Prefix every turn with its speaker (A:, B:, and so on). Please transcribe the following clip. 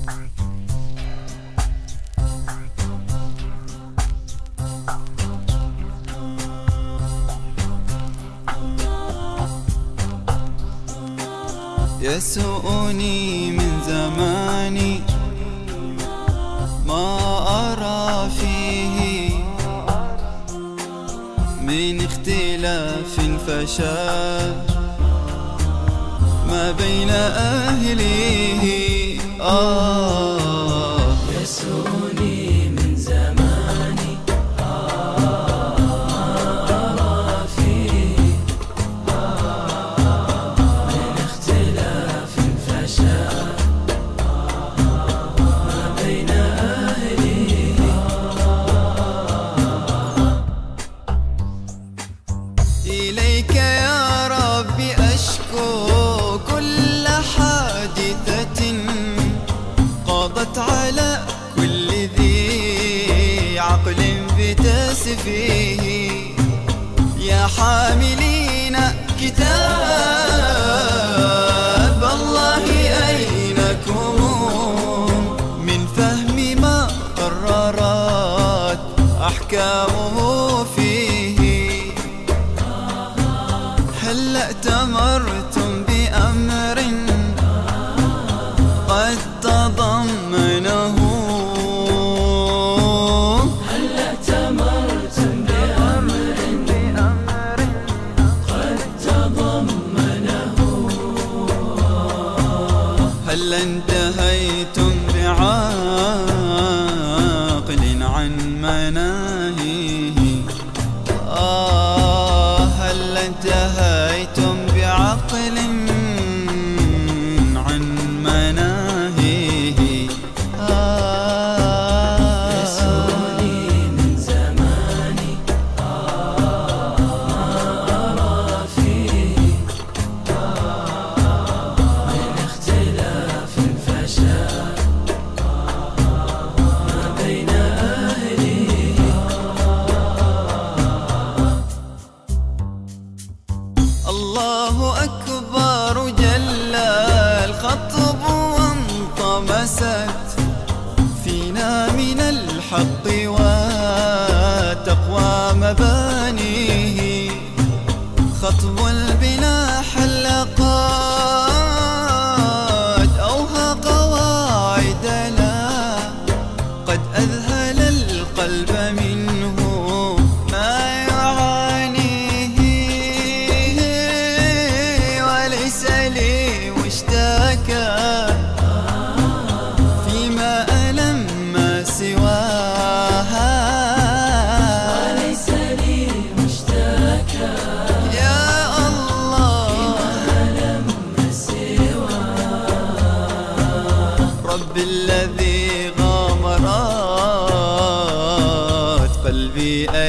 A: يسوءني من زماني ما أرى فيه من اختلاف فشا ما بين أهليه.
B: يسوءني من زماني ما أرى فيه من اختلاف فشا ما بين أهليه.
A: إليك يا ربي أشكو كل حادثة قضت على كل ذي عقل بتسفيه. يا حاملين كتاب الله أينكم من فهم ما قررت أحكامه فيه. هل ائتمرتم بأمر قد تضمنه؟
B: هل ائتمرتم بأمر قد تضمنه؟
A: هل انتهيتم بعاقل عن مناهيه؟ هل انتهيتم بعقل عن مناهيه؟
B: يسوءني من زماني ما أرى فيه من اختلاف فشا ما بين أهليه.
A: الله أكبر جل الخطب وانطمست فينا من الحق والتقوى مبانيه. خطب البنا حلقات أوهى قواعدنا قد أذهل القلب منه ما يعانيه. وليس لي مشتكى فيما ألم سواها.
B: وليس لي مشتكى
A: يا الله
B: فيما لم سواه.
A: رب الذي غامرت قلبي